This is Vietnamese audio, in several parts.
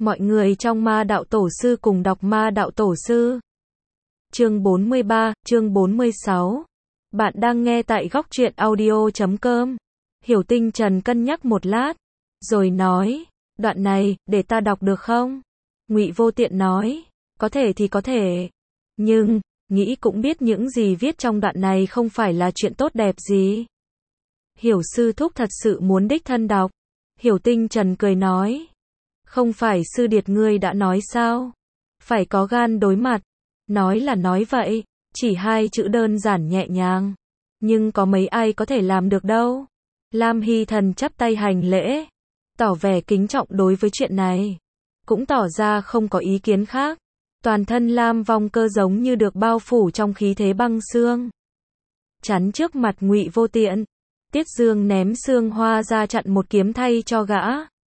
Mọi người trong Ma Đạo Tổ Sư cùng đọc Ma Đạo Tổ Sư. Chương 43, chương 46. Bạn đang nghe tại góc truyện audio.com. Hiểu Tinh Trần cân nhắc một lát, rồi nói, đoạn này, để ta đọc được không? Ngụy Vô Tiện nói, có thể thì có thể. Nhưng, nghĩ cũng biết những gì viết trong đoạn này không phải là chuyện tốt đẹp gì. Hiểu sư thúc thật sự muốn đích thân đọc. Hiểu Tinh Trần cười nói, không phải sư điệt ngươi đã nói sao? Phải có gan đối mặt. Nói là nói vậy, chỉ hai chữ đơn giản nhẹ nhàng. Nhưng có mấy ai có thể làm được đâu. Lam Hy Thần chắp tay hành lễ, tỏ vẻ kính trọng đối với chuyện này. Cũng tỏ ra không có ý kiến khác. Toàn thân Lam Vong Cơ giống như được bao phủ trong khí thế băng xương. Chắn trước mặt Ngụy Vô Tiện. Tiết Dương ném xương hoa ra chặn một kiếm thay cho gã.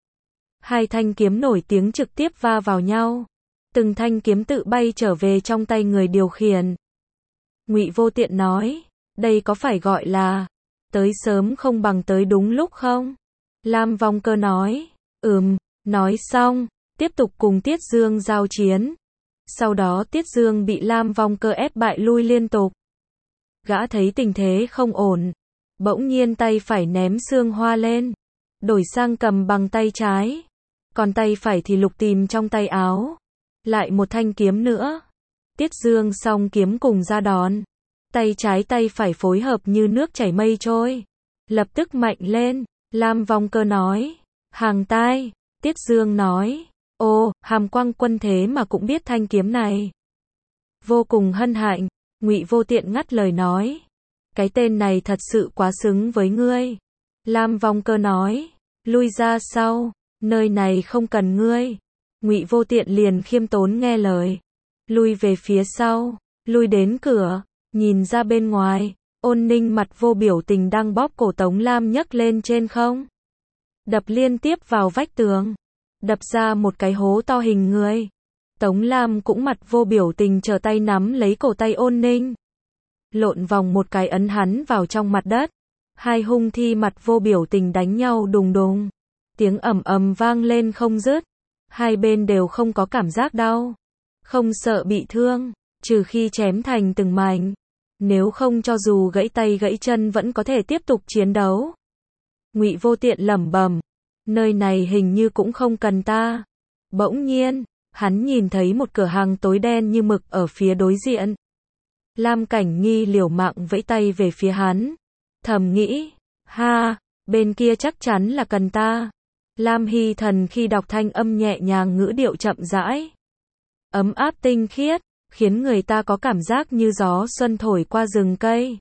Hai thanh kiếm nổi tiếng trực tiếp va vào nhau. Từng thanh kiếm tự bay trở về trong tay người điều khiển. Ngụy Vô Tiện nói, đây có phải gọi là tới sớm không bằng tới đúng lúc không? Lam Vong Cơ nói, nói xong, tiếp tục cùng Tiết Dương giao chiến. Sau đó Tiết Dương bị Lam Vong Cơ ép bại lui liên tục. Gã thấy tình thế không ổn, bỗng nhiên tay phải ném xương hoa lên, đổi sang cầm bằng tay trái. Còn tay phải thì lục tìm trong tay áo. Lại một thanh kiếm nữa. Tiết Dương song kiếm cùng ra đòn. Tay trái tay phải phối hợp như nước chảy mây trôi. Lập tức mạnh lên. Lam Vong Cơ nói, hàng tai. Tiết Dương nói, ô, Hàm Quang Quân thế mà cũng biết thanh kiếm này. Vô cùng hân hạnh. Ngụy Vô Tiện ngắt lời nói, cái tên này thật sự quá xứng với ngươi. Lam Vong Cơ nói, lui ra sau, nơi này không cần ngươi. Ngụy Vô Tiện liền khiêm tốn nghe lời, lui về phía sau, lui đến cửa, nhìn ra bên ngoài. Ôn Ninh mặt vô biểu tình đang bóp cổ Tống Lam nhấc lên trên không, đập liên tiếp vào vách tường, đập ra một cái hố to hình người. Tống Lam cũng mặt vô biểu tình trở tay nắm lấy cổ tay Ôn Ninh, lộn vòng một cái ấn hắn vào trong mặt đất. Hai hung thi mặt vô biểu tình đánh nhau đùng đùng, tiếng ầm ầm vang lên không dứt. Hai bên đều không có cảm giác đau, không sợ bị thương, trừ khi chém thành từng mảnh. Nếu không cho dù gãy tay gãy chân vẫn có thể tiếp tục chiến đấu. Ngụy Vô Tiện lẩm bẩm, nơi này hình như cũng không cần ta. Bỗng nhiên, hắn nhìn thấy một cửa hàng tối đen như mực ở phía đối diện. Lam Cảnh Nghi liều mạng vẫy tay về phía hắn, thầm nghĩ, ha, bên kia chắc chắn là cần ta. Lam Hy Thần khi đọc thanh âm nhẹ nhàng, ngữ điệu chậm rãi, ấm áp tinh khiết, khiến người ta có cảm giác như gió xuân thổi qua rừng cây.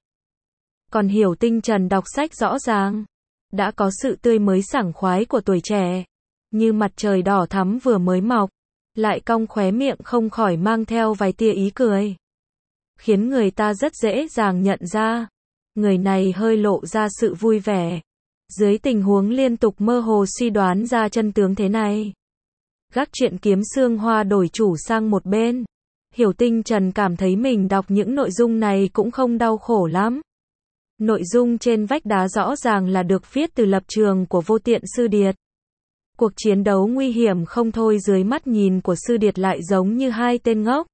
Còn Hiểu Tinh Trần đọc sách rõ ràng, đã có sự tươi mới sảng khoái của tuổi trẻ, như mặt trời đỏ thắm vừa mới mọc, lại cong khóe miệng không khỏi mang theo vài tia ý cười, khiến người ta rất dễ dàng nhận ra, người này hơi lộ ra sự vui vẻ, dưới tình huống liên tục mơ hồ suy đoán ra chân tướng thế này. Gác chuyện kiếm xương hoa đổi chủ sang một bên. Hiểu Tinh Trần cảm thấy mình đọc những nội dung này cũng không đau khổ lắm. Nội dung trên vách đá rõ ràng là được viết từ lập trường của Vô Tiện sư điệt. Cuộc chiến đấu nguy hiểm không thôi dưới mắt nhìn của sư điệt lại giống như hai tên ngốc.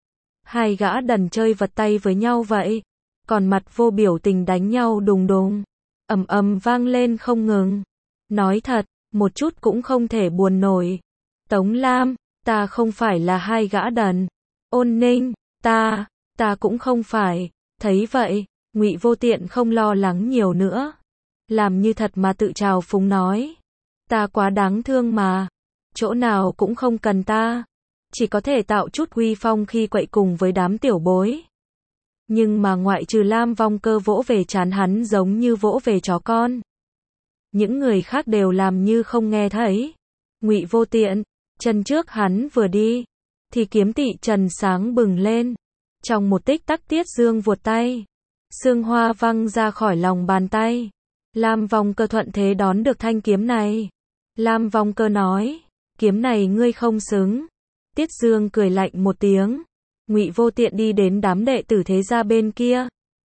Hai gã đần chơi vật tay với nhau vậy. Còn mặt vô biểu tình đánh nhau đùng đùng, ầm ầm vang lên không ngừng. Nói thật, một chút cũng không thể buồn nổi. Tống Lam, ta không phải là hai gã đần. Ôn Ninh, ta cũng không phải. Thấy vậy, Ngụy Vô Tiện không lo lắng nhiều nữa, làm như thật mà tự trào phúng nói, ta quá đáng thương mà, chỗ nào cũng không cần ta, chỉ có thể tạo chút uy phong khi quậy cùng với đám tiểu bối. Nhưng mà ngoại trừ Lam Vong Cơ vỗ về trán hắn giống như vỗ về chó con, những người khác đều làm như không nghe thấy. Ngụy Vô Tiện, chân trước hắn vừa đi, thì kiếm tị trần sáng bừng lên. Trong một tích tắc Tiết Dương vuột tay, xương hoa văng ra khỏi lòng bàn tay. Lam Vong Cơ thuận thế đón được thanh kiếm này. Lam Vong Cơ nói, kiếm này ngươi không xứng. Tiết Dương cười lạnh một tiếng. Ngụy Vô Tiện đi đến đám đệ tử thế gia bên kia,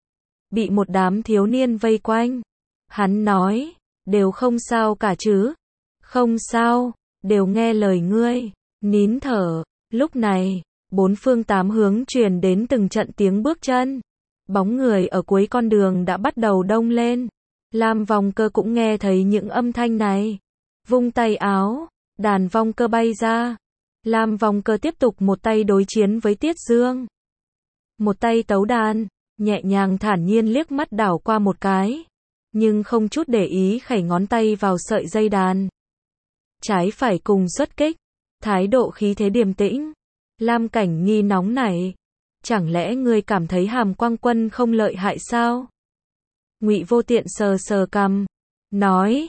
bị một đám thiếu niên vây quanh. Hắn nói, đều không sao cả chứ? Không sao, đều nghe lời ngươi. nín thở. Lúc này, bốn phương tám hướng truyền đến từng trận tiếng bước chân. Bóng người ở cuối con đường đã bắt đầu đông lên. Lam Vong Cơ cũng nghe thấy những âm thanh này. Vung tay áo, đàn vong cơ bay ra. Lam Vong Cơ tiếp tục một tay đối chiến với Tiết Dương. Một tay tấu đàn, nhẹ nhàng thản nhiên liếc mắt đảo qua một cái, nhưng không chút để ý khẩy ngón tay vào sợi dây đàn. Trái phải cùng xuất kích, thái độ khí thế điềm tĩnh. Lam Cảnh Nghi nóng nảy. Chẳng lẽ ngươi cảm thấy Hàm Quang Quân không lợi hại sao? Ngụy Vô Tiện sờ sờ cằm, nói,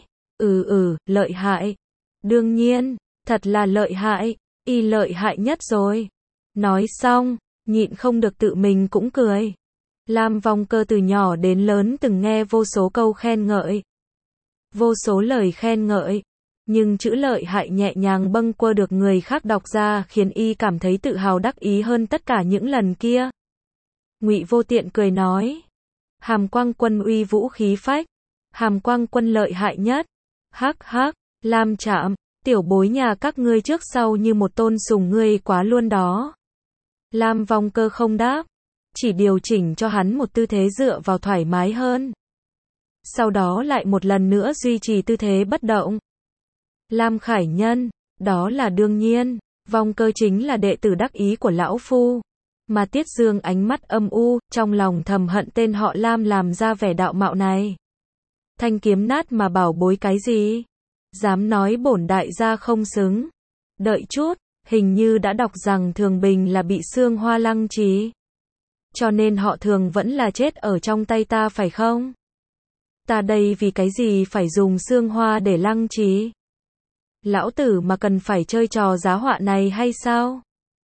lợi hại. Đương nhiên, thật là lợi hại, y lợi hại nhất rồi. Nói xong, nhịn không được tự mình cũng cười. Lam Vong Cơ từ nhỏ đến lớn từng nghe vô số câu khen ngợi. Vô số lời khen ngợi. Nhưng chữ lợi hại nhẹ nhàng bâng quơ được người khác đọc ra khiến y cảm thấy tự hào đắc ý hơn tất cả những lần kia. Ngụy Vô Tiện cười nói. Hàm Quang Quân uy vũ khí phách. Hàm Quang Quân lợi hại nhất. Hắc hắc, Lam Trạm, tiểu bối nhà các ngươi trước sau như một tôn sùng ngươi quá luôn đó. Lam Vong Cơ không đáp, chỉ điều chỉnh cho hắn một tư thế dựa vào thoải mái hơn. Sau đó lại một lần nữa duy trì tư thế bất động. Lam Khải Nhân, đó là đương nhiên, Vong Cơ chính là đệ tử đắc ý của lão phu. Mà Tiết Dương ánh mắt âm u, trong lòng thầm hận tên họ Lam làm ra vẻ đạo mạo này. Thanh kiếm nát mà bảo bối cái gì? Dám nói bổn đại gia không xứng. Đợi chút, hình như đã đọc rằng Thường Bình là bị xương hoa lăng trì. Cho nên họ Thường vẫn là chết ở trong tay ta phải không? Ta đây vì cái gì phải dùng xương hoa để lăng trì? Lão tử mà cần phải chơi trò giá họa này hay sao?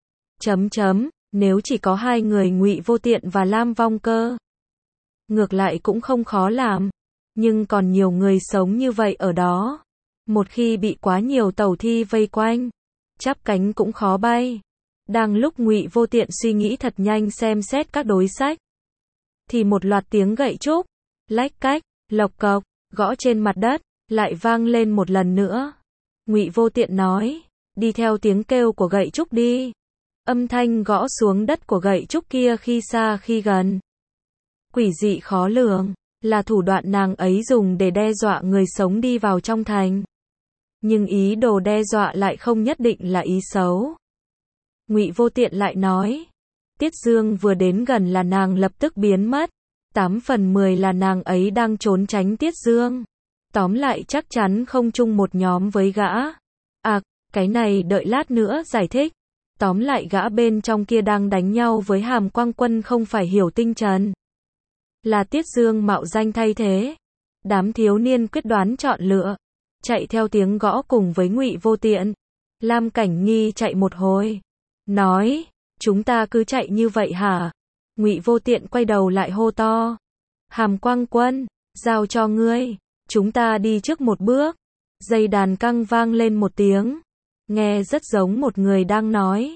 Nếu chỉ có hai người Ngụy Vô Tiện và Lam Vong Cơ, ngược lại cũng không khó làm. Nhưng còn nhiều người sống như vậy ở đó. Một khi bị quá nhiều tẩu thi vây quanh, chắp cánh cũng khó bay. Đang lúc Ngụy Vô Tiện suy nghĩ thật nhanh xem xét các đối sách, thì một loạt tiếng gậy trúc, lách cách, lộc cộc, gõ trên mặt đất, lại vang lên một lần nữa. Ngụy Vô Tiện nói, đi theo tiếng kêu của gậy trúc đi. Âm thanh gõ xuống đất của gậy trúc kia khi xa khi gần. Quỷ dị khó lường, là thủ đoạn nàng ấy dùng để đe dọa người sống đi vào trong thành. Nhưng ý đồ đe dọa lại không nhất định là ý xấu. Ngụy Vô Tiện lại nói, Tiết Dương vừa đến gần là nàng lập tức biến mất. 8 phần 10 là nàng ấy đang trốn tránh Tiết Dương. Tóm lại chắc chắn không chung một nhóm với gã. À, cái này đợi lát nữa giải thích. Tóm lại gã bên trong kia đang đánh nhau với Hàm Quang Quân không phải Hiểu Tinh Trần. Là Tiết Dương mạo danh thay thế. Đám thiếu niên quyết đoán chọn lựa, chạy theo tiếng gõ cùng với Ngụy Vô Tiện. Lam Cảnh Nghi chạy một hồi, nói, chúng ta cứ chạy như vậy hả? Ngụy Vô Tiện quay đầu lại hô to, Hàm Quang Quân, giao cho ngươi, chúng ta đi trước một bước. Dây đàn căng vang lên một tiếng, nghe rất giống một người đang nói.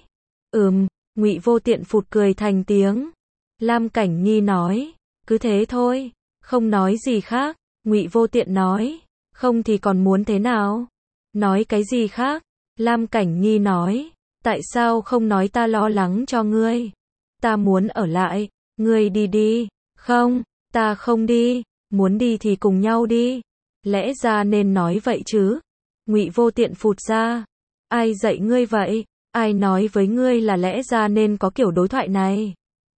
Ngụy Vô Tiện phụt cười thành tiếng. Lam Cảnh Nghi nói, cứ thế thôi, không nói gì khác. Ngụy Vô Tiện nói, không thì còn muốn thế nào? Nói cái gì khác? Lam Cảnh Nghi nói, tại sao không nói ta lo lắng cho ngươi? Ta muốn ở lại, ngươi đi đi. Không, ta không đi, muốn đi thì cùng nhau đi. Lẽ ra nên nói vậy chứ. Ngụy Vô Tiện phụt ra, ai dạy ngươi vậy? Ai nói với ngươi là lẽ ra nên có kiểu đối thoại này?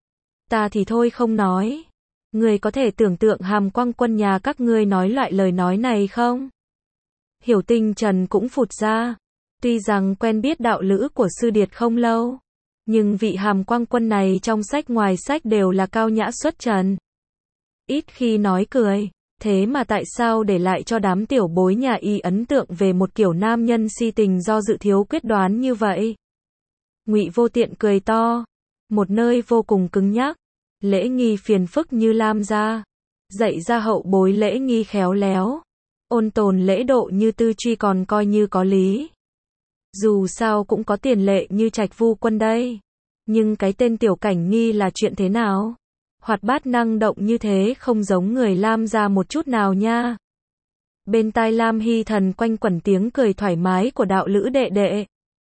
Ta thì thôi không nói. Ngươi có thể tưởng tượng Hàm Quang Quân nhà các ngươi nói loại lời nói này không? Hiểu Tinh Trần cũng phụt ra. Tuy rằng quen biết đạo lữ của Sư Điệt không lâu, nhưng vị Hàm Quang Quân này trong sách ngoài sách đều là cao nhã xuất trần. Ít khi nói cười, thế mà tại sao để lại cho đám tiểu bối nhà y ấn tượng về một kiểu nam nhân si tình do dự thiếu quyết đoán như vậy? Ngụy Vô Tiện cười to, một nơi vô cùng cứng nhắc. Lễ nghi phiền phức như Lam gia, dạy ra hậu bối lễ nghi khéo léo, ôn tồn lễ độ như Tư Truy còn coi như có lý. Dù sao cũng có tiền lệ như Trạch Vu Quân đây. Nhưng cái tên Tiểu Cảnh Nghi là chuyện thế nào? Hoạt bát năng động như thế không giống người Lam gia một chút nào nha. Bên tai Lam Hy Thần quanh quẩn tiếng cười thoải mái của đạo lữ đệ đệ.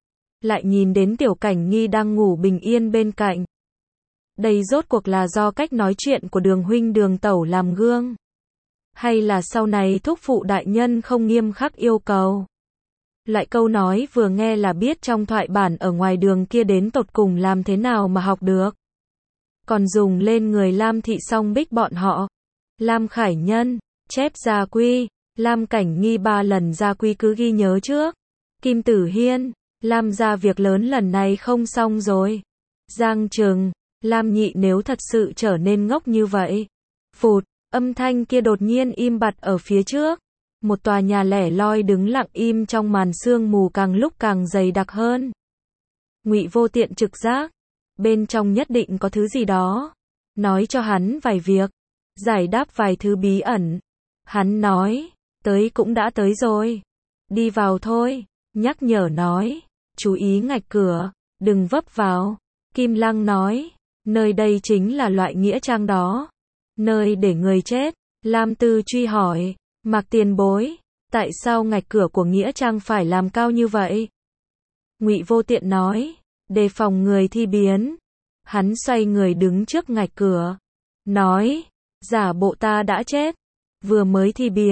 lại nhìn đến Tiểu Cảnh Nghi đang ngủ bình yên bên cạnh. Đây rốt cuộc là do cách nói chuyện của Đường huynh Đường tẩu làm gương, hay là sau này thúc phụ đại nhân không nghiêm khắc yêu cầu? Lại câu nói vừa nghe là biết trong thoại bản ở ngoài đường kia đến tột cùng làm thế nào mà học được. Còn dùng lên người Lam Thị Song Bích bọn họ. Lam Khải Nhân, chép gia quy, Lam Cảnh Nghi 3 lần gia quy cứ ghi nhớ trước. Kim Tử Hiên, Lam gia việc lớn lần này không xong rồi. Giang Trừng, Lam Nhị nếu thật sự trở nên ngốc như vậy. Phụt, âm thanh kia đột nhiên im bặt ở phía trước. Một tòa nhà lẻ loi đứng lặng im trong màn sương mù càng lúc càng dày đặc hơn. Ngụy Vô Tiện trực giác, bên trong nhất định có thứ gì đó. Nói cho hắn vài việc, giải đáp vài thứ bí ẩn. Hắn nói, tới cũng đã tới rồi. Đi vào thôi, nhắc nhở nói, chú ý ngạch cửa, đừng vấp vào. Kim Lăng nói, nơi đây chính là loại nghĩa trang đó. Nơi để người chết. Lam Tư truy hỏi, Mạc tiền bối, tại sao ngạch cửa của nghĩa trang phải làm cao như vậy? Ngụy Vô Tiện nói, đề phòng người thi biến. Hắn xoay người đứng trước ngạch cửa, nói, giả bộ ta đã chết, vừa mới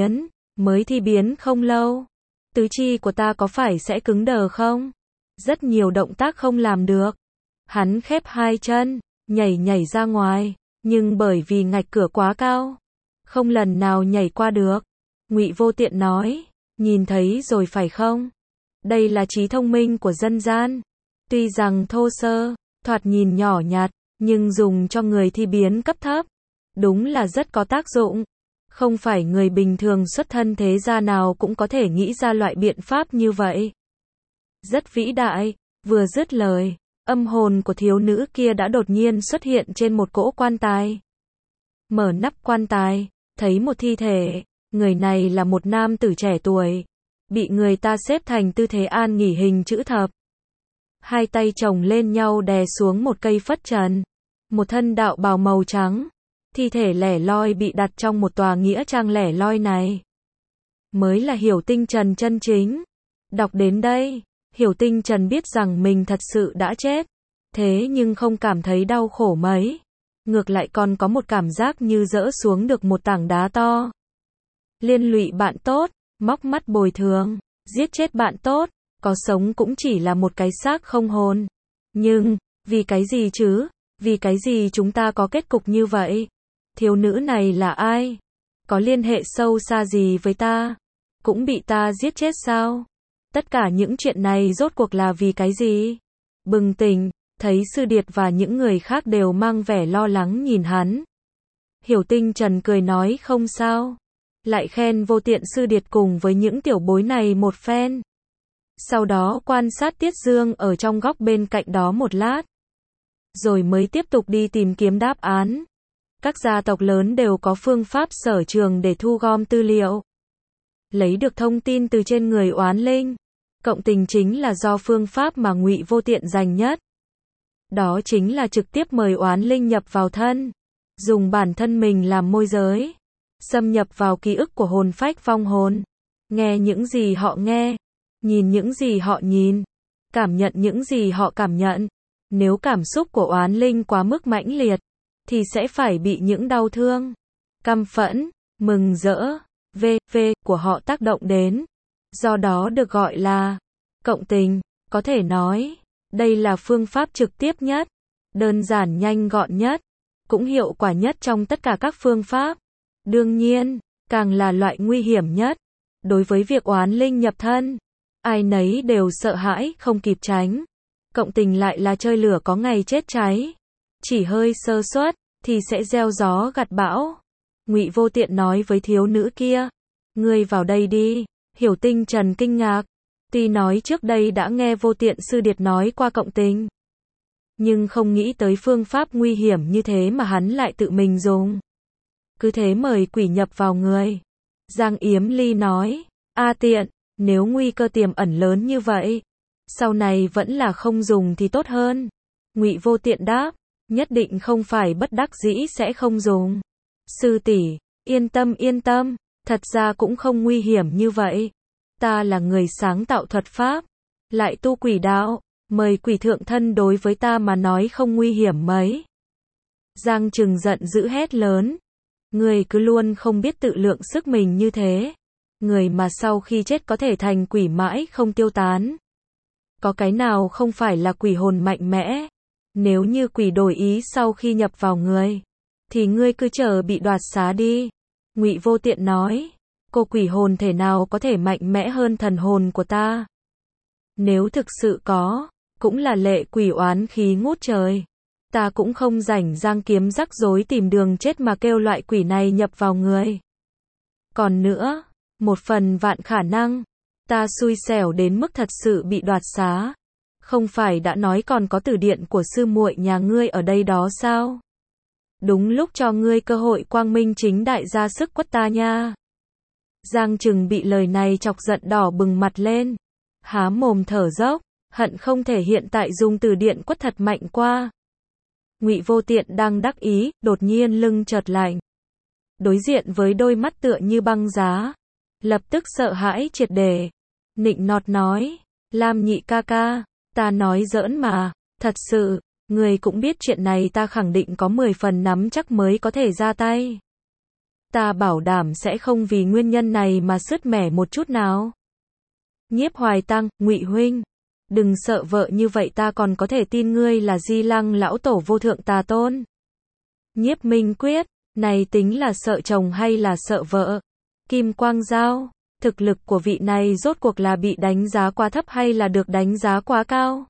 thi biến không lâu. Tứ chi của ta có phải sẽ cứng đờ không? Rất nhiều động tác không làm được. Hắn khép hai chân, nhảy ra ngoài, nhưng bởi vì ngạch cửa quá cao, không lần nào nhảy qua được. Ngụy Vô Tiện nói, nhìn thấy rồi phải không? Đây là trí thông minh của dân gian. Tuy rằng thô sơ, thoạt nhìn nhỏ nhặt, nhưng dùng cho người thi biến cấp thấp, đúng là rất có tác dụng. Không phải người bình thường xuất thân thế gia nào cũng có thể nghĩ ra loại biện pháp như vậy. Rất vĩ đại. Vừa dứt lời, âm hồn của thiếu nữ kia đã đột nhiên xuất hiện trên một cỗ quan tài. Mở nắp quan tài, thấy một thi thể. Người này là một nam tử trẻ tuổi, bị người ta xếp thành tư thế an nghỉ hình chữ thập. Hai tay chồng lên nhau đè xuống một cây phất trần. Một thân đạo bào màu trắng. Thi thể lẻ loi bị đặt trong một tòa nghĩa trang lẻ loi này. Mới là Hiểu Tinh Trần chân chính. Đọc đến đây, Hiểu Tinh Trần biết rằng mình thật sự đã chết. Thế nhưng không cảm thấy đau khổ mấy. Ngược lại còn có một cảm giác như dỡ xuống được một tảng đá to. Liên lụy bạn tốt, móc mắt bồi thường, giết chết bạn tốt, có sống cũng chỉ là một cái xác không hồn. Nhưng, vì cái gì chứ? Vì cái gì chúng ta có kết cục như vậy? Thiếu nữ này là ai? Có liên hệ sâu xa gì với ta? Cũng bị ta giết chết sao? Tất cả những chuyện này rốt cuộc là vì cái gì? Bừng tỉnh, thấy Sư Điệt và những người khác đều mang vẻ lo lắng nhìn hắn. Hiểu Tinh Trần cười nói không sao. Lại khen Vô Tiện Sư Điệt cùng với những tiểu bối này một phen. Sau đó quan sát Tiết Dương ở trong góc bên cạnh đó một lát. Rồi mới tiếp tục đi tìm kiếm đáp án. Các gia tộc lớn đều có phương pháp sở trường để thu gom tư liệu. Lấy được thông tin từ trên người oán linh. Cộng tình chính là do phương pháp mà Ngụy Vô Tiện dành nhất. Đó chính là trực tiếp mời oán linh nhập vào thân. Dùng bản thân mình làm môi giới. Xâm nhập vào ký ức của hồn phách vong hồn. Nghe những gì họ nghe. Nhìn những gì họ nhìn. Cảm nhận những gì họ cảm nhận. Nếu cảm xúc của oán linh quá mức mãnh liệt, thì sẽ phải bị những đau thương, căm phẫn, mừng rỡ, v.v. của họ tác động đến. Do đó được gọi là cộng tình. Có thể nói, đây là phương pháp trực tiếp nhất, đơn giản nhanh gọn nhất, cũng hiệu quả nhất trong tất cả các phương pháp. Đương nhiên, càng là loại nguy hiểm nhất. Đối với việc oán linh nhập thân, ai nấy đều sợ hãi không kịp tránh. Cộng tình lại là chơi lửa có ngày chết cháy. Chỉ hơi sơ suất thì sẽ gieo gió gặt bão. Ngụy Vô Tiện nói với thiếu nữ kia, ngươi vào đây đi. Hiểu Tinh Trần kinh ngạc. Tuy nói trước đây đã nghe Vô Tiện Sư Điệt nói qua cộng tình, nhưng không nghĩ tới phương pháp nguy hiểm như thế mà hắn lại tự mình dùng. Cứ thế mời quỷ nhập vào người. Giang Yếm Ly nói, a Tiện, nếu nguy cơ tiềm ẩn lớn như vậy, sau này vẫn là không dùng thì tốt hơn. Ngụy Vô Tiện đáp, nhất định không phải bất đắc dĩ sẽ không dùng. Sư tỷ, yên tâm, thật ra cũng không nguy hiểm như vậy. Ta là người sáng tạo thuật pháp, lại tu quỷ đạo, Mời quỷ thượng thân đối với ta mà nói không nguy hiểm mấy. Giang Trừng giận dữ hét lớn. Người cứ luôn không biết tự lượng sức mình như thế. Người mà sau khi chết có thể thành quỷ mãi không tiêu tán. Có cái nào không phải là quỷ hồn mạnh mẽ. Nếu như quỷ đổi ý sau khi nhập vào người, thì ngươi cứ chờ bị đoạt xá đi. Ngụy Vô Tiện nói. Cô quỷ hồn thể nào có thể mạnh mẽ hơn thần hồn của ta? Nếu thực sự có, cũng là lệ quỷ oán khí ngút trời. Ta cũng không rảnh giang kiếm rắc rối tìm đường chết mà kêu loại quỷ này nhập vào người. Còn nữa, một phần vạn khả năng, ta xui xẻo đến mức thật sự bị đoạt xá. Không phải đã nói còn có tử điện của sư muội nhà ngươi ở đây đó sao? Đúng lúc cho ngươi cơ hội quang minh chính đại ra sức quất ta nha. Giang Trừng bị lời này chọc giận đỏ bừng mặt lên. Há mồm thở dốc, hận không thể hiện tại dùng từ điện quất thật mạnh qua. Ngụy Vô Tiện đang đắc ý, đột nhiên lưng chợt lạnh. Đối diện với đôi mắt tựa như băng giá, lập tức sợ hãi triệt để. Nịnh nọt nói, Lam nhị ca ca, ta nói giỡn mà, thật sự, người cũng biết chuyện này ta khẳng định có 10 phần nắm chắc mới có thể ra tay. Ta bảo đảm sẽ không vì nguyên nhân này mà sứt mẻ một chút nào. Nhiếp Hoài Tăng, Ngụy huynh, đừng sợ vợ như vậy, ta còn có thể tin ngươi là Di Lăng lão tổ vô thượng tà tôn. Nhiếp Minh Quyết, này tính là sợ chồng hay là sợ vợ? Kim Quang Giao, thực lực của vị này rốt cuộc là bị đánh giá quá thấp hay là được đánh giá quá cao?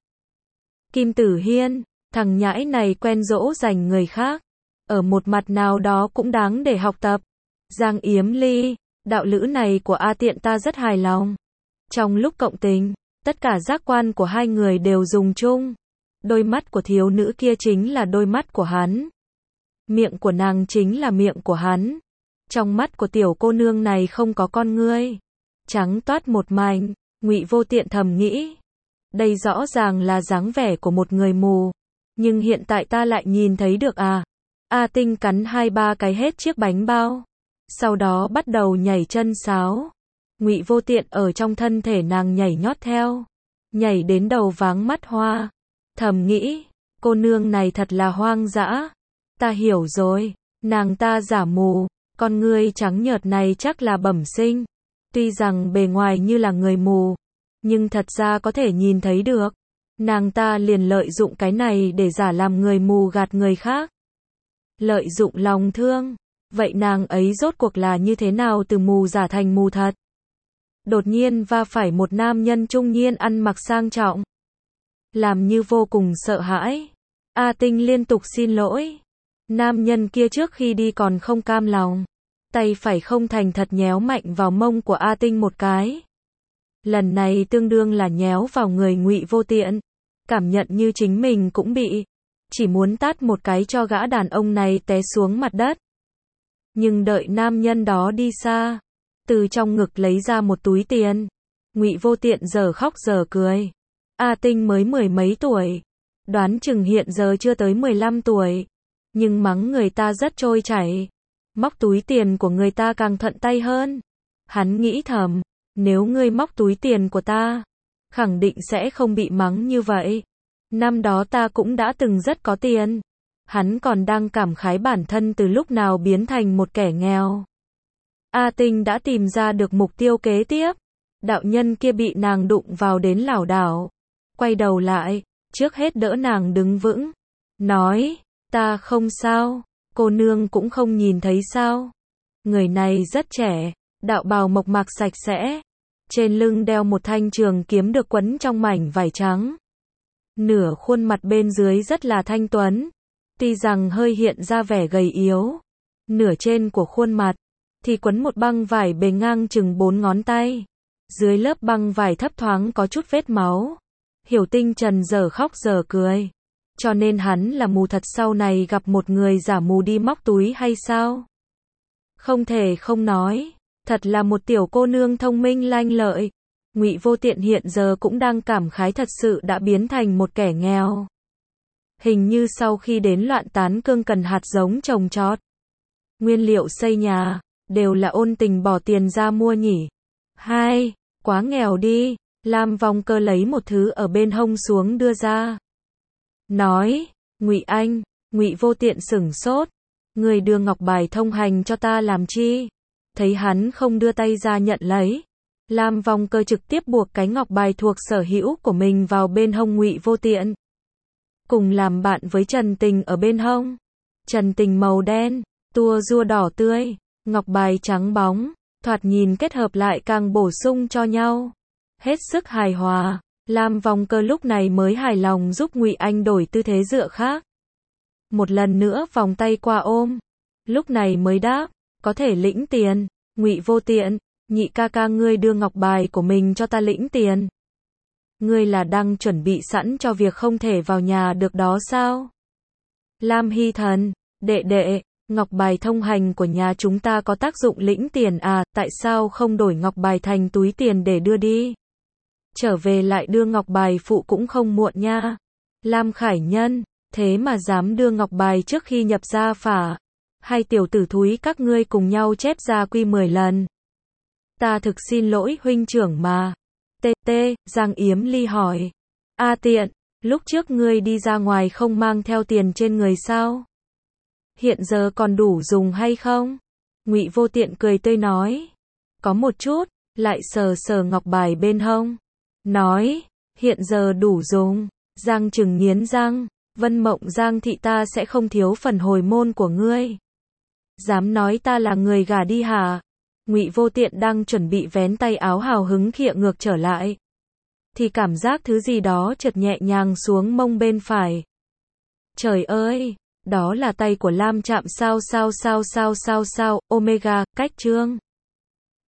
Kim Tử Hiên, thằng nhãi này quen dỗ dành người khác, ở một mặt nào đó cũng đáng để học tập. Giang Yếm Ly, đạo lữ này của A Tiện ta rất hài lòng. Trong lúc cộng tình, tất cả giác quan của hai người đều dùng chung. Đôi mắt của thiếu nữ kia chính là đôi mắt của hắn. Miệng của nàng chính là miệng của hắn. Trong mắt của tiểu cô nương này không có con ngươi. Trắng toát một mảnh, Ngụy Vô Tiện thầm nghĩ. Đây rõ ràng là dáng vẻ của một người mù. Nhưng hiện tại ta lại nhìn thấy được à. A Tinh cắn 2-3 cái hết chiếc bánh bao. Sau đó bắt đầu nhảy chân sáo. Ngụy Vô Tiện ở trong thân thể nàng nhảy nhót theo. Nhảy đến đầu váng mắt hoa. Thầm nghĩ, cô nương này thật là hoang dã. Ta hiểu rồi, nàng ta giả mù. Con ngươi trắng nhợt này chắc là bẩm sinh. Tuy rằng bề ngoài như là người mù, nhưng thật ra có thể nhìn thấy được. Nàng ta liền lợi dụng cái này để giả làm người mù gạt người khác. Lợi dụng lòng thương. Vậy nàng ấy rốt cuộc là như thế nào từ mù giả thành mù thật? Đột nhiên va phải một nam nhân trung niên ăn mặc sang trọng. Làm như vô cùng sợ hãi. A Tinh liên tục xin lỗi. Nam nhân kia trước khi đi còn không cam lòng. Tay phải không thành thật nhéo mạnh vào mông của A Tinh một cái. Lần này tương đương là nhéo vào người Ngụy Vô Tiện. Cảm nhận như chính mình cũng bị. Chỉ muốn tát một cái cho gã đàn ông này té xuống mặt đất. Nhưng đợi nam nhân đó đi xa, từ trong ngực lấy ra một túi tiền. Ngụy Vô Tiện giờ khóc giờ cười. A Tinh mới 10 mấy tuổi, đoán chừng hiện giờ chưa tới 15 tuổi, nhưng mắng người ta rất trôi chảy. Móc túi tiền của người ta càng thuận tay hơn. Hắn nghĩ thầm, nếu ngươi móc túi tiền của ta, khẳng định sẽ không bị mắng như vậy. Năm đó ta cũng đã từng rất có tiền. Hắn còn đang cảm khái bản thân từ lúc nào biến thành một kẻ nghèo. A Tinh đã tìm ra được mục tiêu kế tiếp. Đạo nhân kia bị nàng đụng vào đến lảo đảo. Quay đầu lại, trước hết đỡ nàng đứng vững. Nói, ta không sao, cô nương cũng không nhìn thấy sao. Người này rất trẻ, đạo bào mộc mạc sạch sẽ. Trên lưng đeo một thanh trường kiếm được quấn trong mảnh vải trắng. Nửa khuôn mặt bên dưới rất là thanh tuấn. Tuy rằng hơi hiện ra vẻ gầy yếu. Nửa trên của khuôn mặt thì quấn một băng vải bề ngang chừng 4 ngón tay. Dưới lớp băng vải thấp thoáng có chút vết máu. Hiểu Tinh Trần giờ khóc giờ cười. Cho nên hắn là mù thật, sau này gặp một người giả mù đi móc túi hay sao? Không thể không nói, thật là một tiểu cô nương thông minh lanh lợi. Ngụy Vô Tiện hiện giờ cũng đang cảm khái thật sự đã biến thành một kẻ nghèo. Hình như sau khi đến Loạn Tán Cương cần hạt giống trồng trọt, nguyên liệu xây nhà, đều là Ôn Tình bỏ tiền ra mua nhỉ. Hai, quá nghèo đi. Lam Vong Cơ lấy một thứ ở bên hông xuống đưa ra. Nói, Ngụy Anh. Ngụy Vô Tiện sửng sốt. Người đưa ngọc bài thông hành cho ta làm chi? Thấy hắn không đưa tay ra nhận lấy. Lam Vong Cơ trực tiếp buộc cái ngọc bài thuộc sở hữu của mình vào bên hông Ngụy Vô Tiện. Cùng làm bạn với Trần Tình ở bên hông. Trần Tình màu đen, tua rua đỏ tươi, ngọc bài trắng bóng, thoạt nhìn kết hợp lại càng bổ sung cho nhau. Hết sức hài hòa, Lam Vong Cơ lúc này mới hài lòng giúp Ngụy Anh đổi tư thế dựa khác. Một lần nữa vòng tay qua ôm, lúc này mới đáp, có thể lĩnh tiền. Ngụy Vô Tiện, nhị ca ca ngươi đưa ngọc bài của mình cho ta lĩnh tiền. Ngươi là đang chuẩn bị sẵn cho việc không thể vào nhà được đó sao? Lam Hy Thần, đệ đệ, ngọc bài thông hành của nhà chúng ta có tác dụng lĩnh tiền à, tại sao không đổi ngọc bài thành túi tiền để đưa đi? Trở về lại đưa ngọc bài phụ cũng không muộn nha. Lam Khải Nhân, thế mà dám đưa ngọc bài trước khi nhập gia phả. Hai tiểu tử thúi các ngươi cùng nhau chép gia quy 10 lần. Ta thực xin lỗi huynh trưởng mà. TT, Giang Yếm Ly hỏi. A Tiện, lúc trước ngươi đi ra ngoài không mang theo tiền trên người sao? Hiện giờ còn đủ dùng hay không? Ngụy Vô Tiện cười tươi nói. Có một chút, lại sờ sờ ngọc bài bên hông. Nói, hiện giờ đủ dùng. Giang Trừng nghiến răng. Vân Mộng Giang thị ta sẽ không thiếu phần hồi môn của ngươi. Dám nói ta là người gả đi hả? Ngụy Vô Tiện đang chuẩn bị vén tay áo hào hứng khịa ngược trở lại. Thì cảm giác thứ gì đó trượt nhẹ nhàng xuống mông bên phải. Trời ơi, đó là tay của Lam Trạm sao, Omega, cách chương.